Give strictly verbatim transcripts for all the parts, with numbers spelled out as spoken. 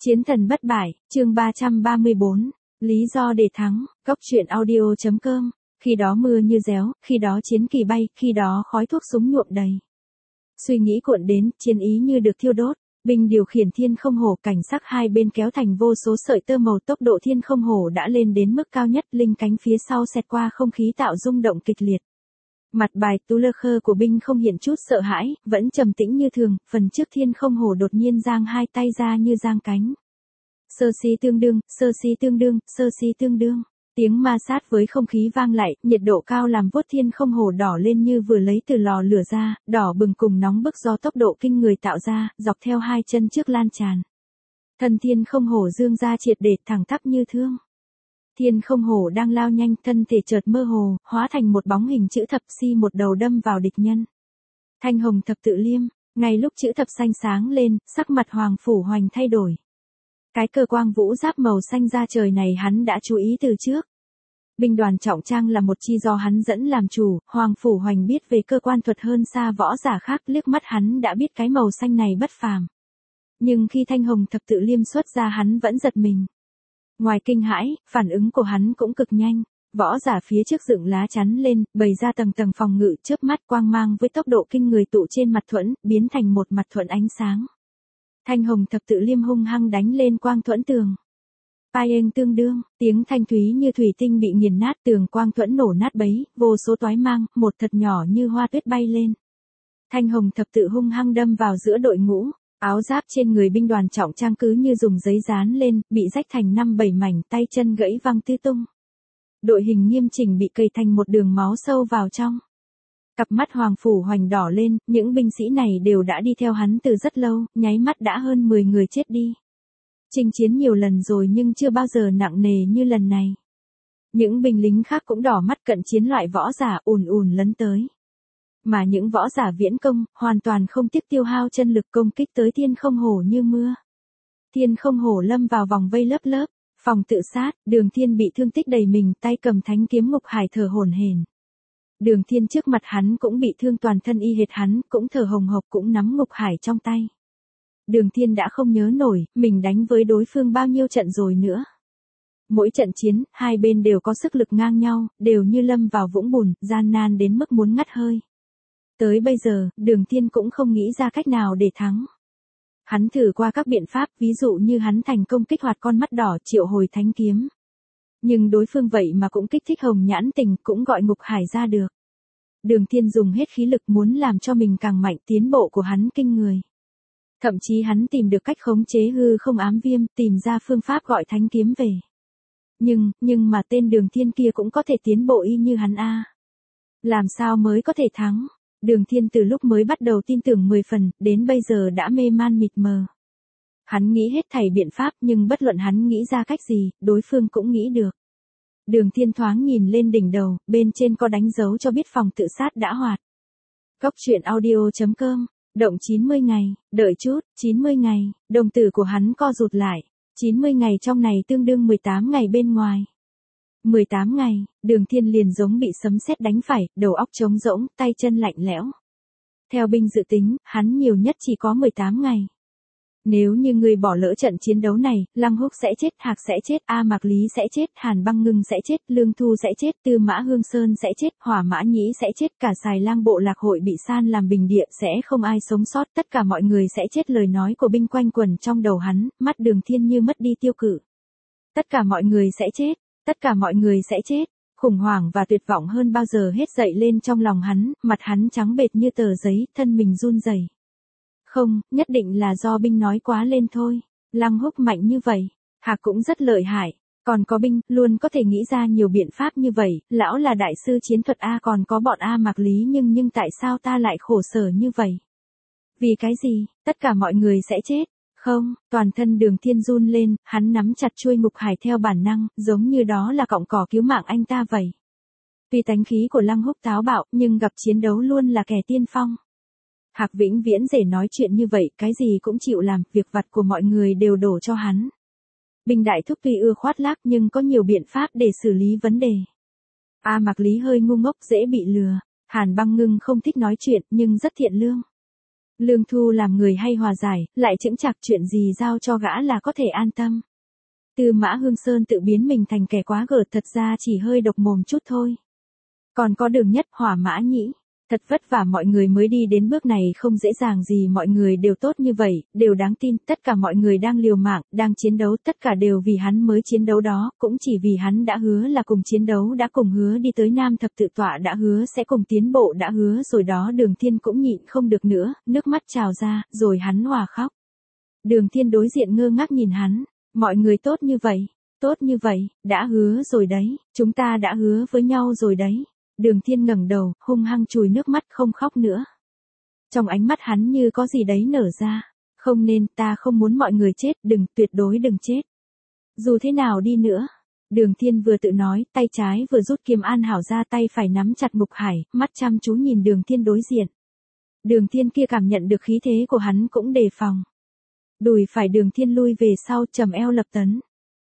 Chiến thần bất bại, chương ba trăm ba mươi bốn, lý do để thắng, góc truyện audio.com, khi đó mưa như réo, khi đó chiến kỳ bay, khi đó khói thuốc súng nhuộm đầy. Suy nghĩ cuộn đến, chiến ý như được thiêu đốt, binh điều khiển thiên không hổ, cảnh sắc hai bên kéo thành vô số sợi tơ màu, tốc độ thiên không hổ đã lên đến mức cao nhất, linh cánh phía sau xẹt qua không khí tạo rung động kịch liệt. Mặt bài tu lơ khơ của binh không hiện chút sợ hãi, vẫn trầm tĩnh như thường, phần trước thiên không hổ đột nhiên giang hai tay ra như giang cánh. Sơ si tương đương, sơ si tương đương, sơ si tương đương. Tiếng ma sát với không khí vang lại, nhiệt độ cao làm vuốt thiên không hổ đỏ lên như vừa lấy từ lò lửa ra, đỏ bừng cùng nóng bức do tốc độ kinh người tạo ra, dọc theo hai chân trước lan tràn. Thân thiên không hổ dương ra triệt để thẳng tắp như thương. Thiên không hổ đang lao nhanh, thân thể chợt mơ hồ, hóa thành một bóng hình chữ thập si một đầu đâm vào địch nhân. Thanh hồng thập tự liêm, ngay lúc chữ thập xanh sáng lên, sắc mặt Hoàng Phủ Hoành thay đổi. Cái cơ quang vũ giáp màu xanh da trời này hắn đã chú ý từ trước. Binh đoàn trọng trang là một chi do hắn dẫn làm chủ, Hoàng Phủ Hoành biết về cơ quan thuật hơn xa võ giả khác, liếc mắt hắn đã biết cái màu xanh này bất phàm. Nhưng khi thanh hồng thập tự liêm xuất ra hắn vẫn giật mình. Ngoài kinh hãi, phản ứng của hắn cũng cực nhanh, võ giả phía trước dựng lá chắn lên, bày ra tầng tầng phòng ngự, chớp mắt quang mang với tốc độ kinh người tụ trên mặt thuẫn, biến thành một mặt thuẫn ánh sáng. Thanh hồng thập tự liêm hung hăng đánh lên quang thuẫn tường. Pai ênh tương đương, tiếng thanh thúy như thủy tinh bị nghiền nát, tường quang thuẫn nổ nát bấy, vô số toái mang, một thật nhỏ như hoa tuyết bay lên. Thanh hồng thập tự hung hăng đâm vào giữa đội ngũ, áo giáp trên người binh đoàn trọng trang cứ như dùng giấy dán lên, bị rách thành năm bảy mảnh, tay chân gãy văng tứ tung. Đội hình nghiêm chỉnh bị cầy thành một đường máu sâu vào trong. Cặp mắt Hoàng Phủ Hoành đỏ lên, những binh sĩ này đều đã đi theo hắn từ rất lâu, nháy mắt đã hơn mười người chết đi. Chinh chiến nhiều lần rồi nhưng chưa bao giờ nặng nề như lần này. Những binh lính khác cũng đỏ mắt, cận chiến loại võ giả ùn ùn lấn tới. Mà những võ giả viễn công, hoàn toàn không tiếc tiêu hao chân lực công kích tới thiên không hổ như mưa. Thiên không hổ lâm vào vòng vây lớp lớp, phòng tự sát, Đường Thiên bị thương tích đầy mình, tay cầm thánh kiếm ngục hải thở hổn hển. Đường Thiên trước mặt hắn cũng bị thương toàn thân y hệt hắn, cũng thở hồng hộc, cũng nắm ngục hải trong tay. Đường Thiên đã không nhớ nổi, mình đánh với đối phương bao nhiêu trận rồi nữa. Mỗi trận chiến, hai bên đều có sức lực ngang nhau, đều như lâm vào vũng bùn, gian nan đến mức muốn ngắt hơi. Tới bây giờ, Đường Thiên cũng không nghĩ ra cách nào để thắng. Hắn thử qua các biện pháp, ví dụ như hắn thành công kích hoạt con mắt đỏ, triệu hồi thánh kiếm. Nhưng đối phương vậy mà cũng kích thích hồng nhãn tình, cũng gọi ngục hải ra được. Đường Thiên dùng hết khí lực muốn làm cho mình càng mạnh, tiến bộ của hắn kinh người. Thậm chí hắn tìm được cách khống chế hư không ám viêm, tìm ra phương pháp gọi thánh kiếm về. Nhưng, nhưng mà tên Đường Thiên kia cũng có thể tiến bộ y như hắn a. Làm sao mới có thể thắng? Đường Thiên từ lúc mới bắt đầu tin tưởng mười phần, đến bây giờ đã mê man mịt mờ. Hắn nghĩ hết thảy biện pháp nhưng bất luận hắn nghĩ ra cách gì, đối phương cũng nghĩ được. Đường Thiên thoáng nhìn lên đỉnh đầu, bên trên có đánh dấu cho biết phòng tự sát đã hoạt. Góc truyện audio.com, động chín mươi ngày, đợi chút, chín mươi ngày, đồng tử của hắn co rụt lại. chín mươi ngày trong này tương đương mười tám ngày bên ngoài. mười tám ngày, Đường Thiên liền giống bị sấm sét đánh phải, đầu óc trống rỗng, tay chân lạnh lẽo. Theo binh dự tính, hắn nhiều nhất chỉ có mười tám ngày. Nếu như người bỏ lỡ trận chiến đấu này, Lăng Húc sẽ chết, Hạc sẽ chết, A Mạc Lý sẽ chết, Hàn Băng Ngưng sẽ chết, Lương Thu sẽ chết, Tư Mã Hương Sơn sẽ chết, Hỏa Mã Nhĩ sẽ chết, cả Xài Lang bộ lạc hội bị san làm bình địa, sẽ không ai sống sót, tất cả mọi người sẽ chết. Lời nói của binh quanh quẩn trong đầu hắn, mắt Đường Thiên như mất đi tiêu cự. Tất cả mọi người sẽ chết, tất cả mọi người sẽ chết. Khủng hoảng và tuyệt vọng hơn bao giờ hết dậy lên trong lòng hắn, mặt hắn trắng bệch như tờ giấy, thân mình run rẩy. Không, nhất định là do binh nói quá lên thôi. Lăng Húc mạnh như vậy, Hạc cũng rất lợi hại. Còn có binh, luôn có thể nghĩ ra nhiều biện pháp như vậy, lão là đại sư chiến thuật A, còn có bọn A Mạc Lý, nhưng nhưng tại sao ta lại khổ sở như vậy? Vì cái gì, tất cả mọi người sẽ chết? Không, toàn thân Đường Thiên run lên, hắn nắm chặt chuôi ngục hải theo bản năng, giống như đó là cọng cỏ cứu mạng anh ta vậy. Tuy tánh khí của Lăng Húc táo bạo, nhưng gặp chiến đấu luôn là kẻ tiên phong. Hạc vĩnh viễn dễ nói chuyện như vậy, cái gì cũng chịu làm, việc vặt của mọi người đều đổ cho hắn. Binh đại thúc tuy ưa khoác lác nhưng có nhiều biện pháp để xử lý vấn đề. A Mạc Lý hơi ngu ngốc, dễ bị lừa. Hàn Băng Ngưng không thích nói chuyện nhưng rất thiện lương. Lương Thu làm người hay hòa giải, lại chững chạc chuyện gì giao cho gã là có thể an tâm. Tư Mã Hương Sơn tự biến mình thành kẻ quá gở thật ra chỉ hơi độc mồm chút thôi. Còn có Đường Nhất, Hỏa Mã Nhĩ. Thật vất vả mọi người mới đi đến bước này, không dễ dàng gì, mọi người đều tốt như vậy, đều đáng tin, tất cả mọi người đang liều mạng, đang chiến đấu, tất cả đều vì hắn mới chiến đấu đó, cũng chỉ vì hắn đã hứa là cùng chiến đấu, đã cùng hứa đi tới Nam Thập Tự Tọa, đã hứa sẽ cùng tiến bộ, đã hứa rồi đó. Đường Thiên cũng nhịn không được nữa, nước mắt trào ra, rồi hắn òa khóc. Đường Thiên đối diện ngơ ngác nhìn hắn, mọi người tốt như vậy, tốt như vậy, đã hứa rồi đấy, chúng ta đã hứa với nhau rồi đấy. Đường Thiên ngẩng đầu, hung hăng chùi nước mắt, không khóc nữa. Trong ánh mắt hắn như có gì đấy nở ra. Không nên, ta không muốn mọi người chết, đừng, tuyệt đối đừng chết. Dù thế nào đi nữa. Đường Thiên vừa tự nói, tay trái vừa rút kiếm an hảo ra, tay phải nắm chặt Mục Hải, mắt chăm chú nhìn Đường Thiên đối diện. Đường Thiên kia cảm nhận được khí thế của hắn cũng đề phòng. Đùi phải Đường Thiên lui về sau, trầm eo lập tấn.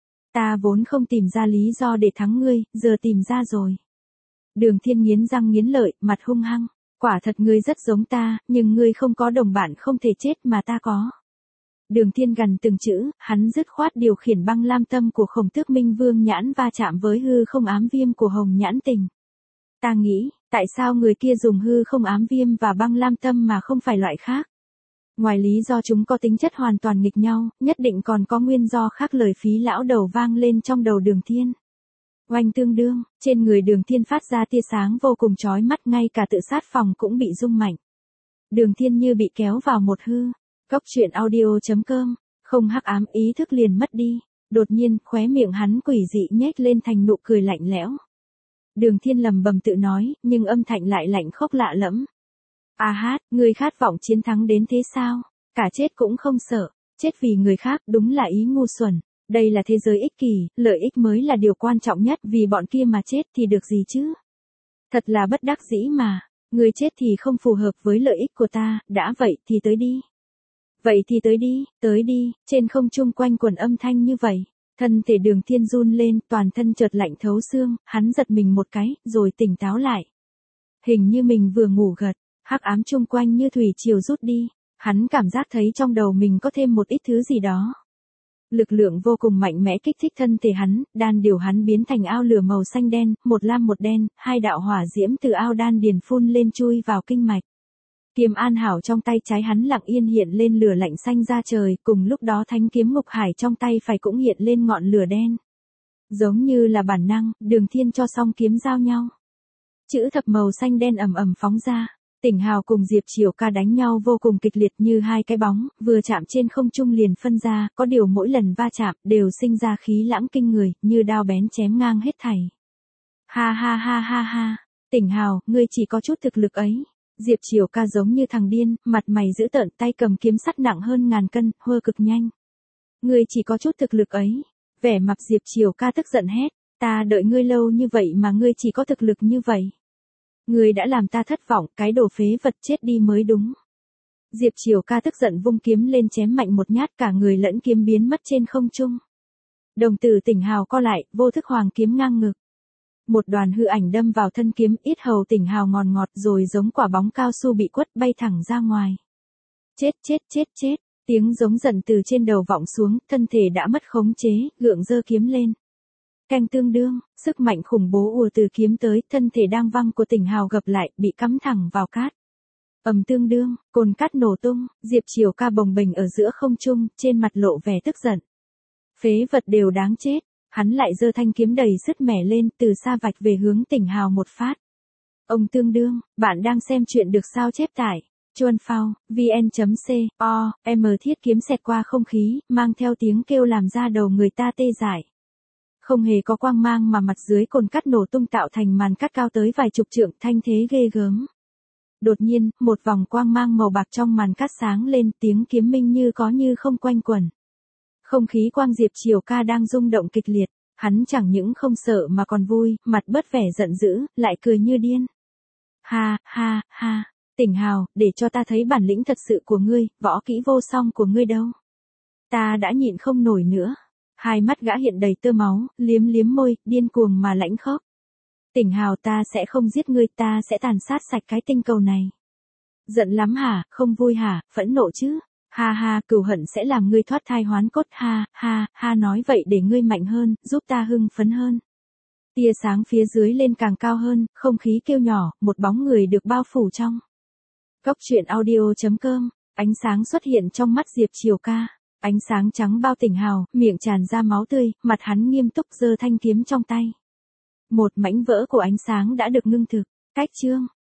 Ta vốn không tìm ra lý do để thắng ngươi, giờ tìm ra rồi. Đường Thiên nghiến răng nghiến lợi, mặt hung hăng. Quả thật ngươi rất giống ta, nhưng ngươi không có đồng bạn không thể chết mà ta có. Đường Thiên gằn từng chữ, hắn dứt khoát điều khiển băng lam tâm của Khổng Tước Minh Vương Nhãn va chạm với hư không ám viêm của Hồng Nhãn Tình. Ta nghĩ, tại sao người kia dùng hư không ám viêm và băng lam tâm mà không phải loại khác? Ngoài lý do chúng có tính chất hoàn toàn nghịch nhau, nhất định còn có nguyên do khác. Lời phí lão đầu vang lên trong đầu Đường Thiên. Oanh tương đương, trên người Đường Thiên phát ra tia sáng vô cùng chói mắt, ngay cả tự sát phòng cũng bị rung mạnh. Đường Thiên như bị kéo vào một hư. Cốc truyện audio chấm com, không hắc ám, ý thức liền mất đi. Đột nhiên, khóe miệng hắn quỷ dị nhếch lên thành nụ cười lạnh lẽo. Đường Thiên lầm bầm tự nói, nhưng âm thanh lại lạnh khốc lạ lẫm. A hát, ngươi khát vọng chiến thắng đến thế sao? Cả chết cũng không sợ, chết vì người khác đúng là ý ngu xuẩn. Đây là thế giới ích kỷ, lợi ích mới là điều quan trọng nhất, vì bọn kia mà chết thì được gì chứ? Thật là bất đắc dĩ mà, ngươi chết thì không phù hợp với lợi ích của ta, đã vậy thì tới đi. Vậy thì tới đi, tới đi, trên không trung quanh quần âm thanh như vậy. Thân thể Đường Thiên run lên, toàn thân chợt lạnh thấu xương, hắn giật mình một cái, rồi tỉnh táo lại. Hình như mình vừa ngủ gật, hắc ám chung quanh như thủy triều rút đi, hắn cảm giác thấy trong đầu mình có thêm một ít thứ gì đó. Lực lượng vô cùng mạnh mẽ kích thích thân thể hắn, đan điểu hắn biến thành ao lửa màu xanh đen, một lam một đen, hai đạo hỏa diễm từ ao đan điền phun lên chui vào kinh mạch. Kiếm an hảo trong tay trái hắn lặng yên hiện lên lửa lạnh xanh ra trời, cùng lúc đó thanh kiếm Ngục Hải trong tay phải cũng hiện lên ngọn lửa đen. Giống như là bản năng, Đường Thiên cho song kiếm giao nhau. Chữ thập màu xanh đen ầm ầm phóng ra. Tỉnh Hào cùng Diệp Triều Ca đánh nhau vô cùng kịch liệt như hai cái bóng, vừa chạm trên không trung liền phân ra, có điều mỗi lần va chạm đều sinh ra khí lãng kinh người, như đao bén chém ngang hết thảy. Ha ha ha ha ha, Tỉnh Hào, ngươi chỉ có chút thực lực ấy. Diệp Triều Ca giống như thằng điên, mặt mày dữ tợn, tay cầm kiếm sắt nặng hơn ngàn cân, hơ cực nhanh. Ngươi chỉ có chút thực lực ấy. Vẻ mặt Diệp Triều Ca tức giận hét, ta đợi ngươi lâu như vậy mà ngươi chỉ có thực lực như vậy. Ngươi đã làm ta thất vọng, cái đồ phế vật, chết đi mới đúng. Diệp Triều Ca tức giận vung kiếm lên chém mạnh một nhát, cả người lẫn kiếm biến mất trên không trung. Đồng tử Tỉnh Hào co lại, vô thức hoàng kiếm ngang ngực. Một đoàn hư ảnh đâm vào thân kiếm, yết hầu Tỉnh Hào ngòn ngọt rồi giống quả bóng cao su bị quất bay thẳng ra ngoài. Chết chết chết chết, tiếng giống giận từ trên đầu vọng xuống, thân thể đã mất khống chế, gượng giơ kiếm lên. Canh tương đương, sức mạnh khủng bố ùa từ kiếm tới, thân thể đang văng của Tỉnh Hào gập lại, bị cắm thẳng vào cát. Ầm tương đương, cồn cát nổ tung, Diệp Triều Ca bồng bềnh ở giữa không trung, trên mặt lộ vẻ tức giận. Phế vật đều đáng chết, hắn lại giơ thanh kiếm đầy sứt mẻ lên, từ xa vạch về hướng Tỉnh Hào một phát. Ông tương đương, bạn đang xem chuyện được sao chép tải. Chuan phao, vn.co, m thiết kiếm xẹt qua không khí, mang theo tiếng kêu làm ra đầu người ta tê dại. Không hề có quang mang mà mặt dưới cồn cát nổ tung tạo thành màn cát cao tới vài chục trượng, thanh thế ghê gớm. Đột nhiên, một vòng quang mang màu bạc trong màn cát sáng lên, tiếng kiếm minh như có như không quanh quẩn. Không khí quang Diệp Triều Ca đang rung động kịch liệt, hắn chẳng những không sợ mà còn vui, mặt bớt vẻ giận dữ, lại cười như điên. Ha, ha, ha, Tỉnh Hào, để cho ta thấy bản lĩnh thật sự của ngươi, võ kỹ vô song của ngươi đâu. Ta đã nhịn không nổi nữa. Hai mắt gã hiện đầy tơ máu, liếm liếm môi, điên cuồng mà lãnh khốc. Tỉnh Hào, ta sẽ không giết ngươi, ta sẽ tàn sát sạch cái tinh cầu này. Giận lắm hả, không vui hả, phẫn nộ chứ? Ha ha, cừu hận sẽ làm ngươi thoát thai hoán cốt, ha, ha, ha, nói vậy để ngươi mạnh hơn, giúp ta hưng phấn hơn. Tia sáng phía dưới lên càng cao hơn, không khí kêu nhỏ, một bóng người được bao phủ trong. Cốc truyện audio chấm com, ánh sáng xuất hiện trong mắt Diệp Triều Ca. Ánh sáng trắng bao tỉnh hào, miệng tràn ra máu tươi, mặt hắn nghiêm túc giơ thanh kiếm trong tay. Một mảnh vỡ của ánh sáng đã được ngưng thực. Cách chương.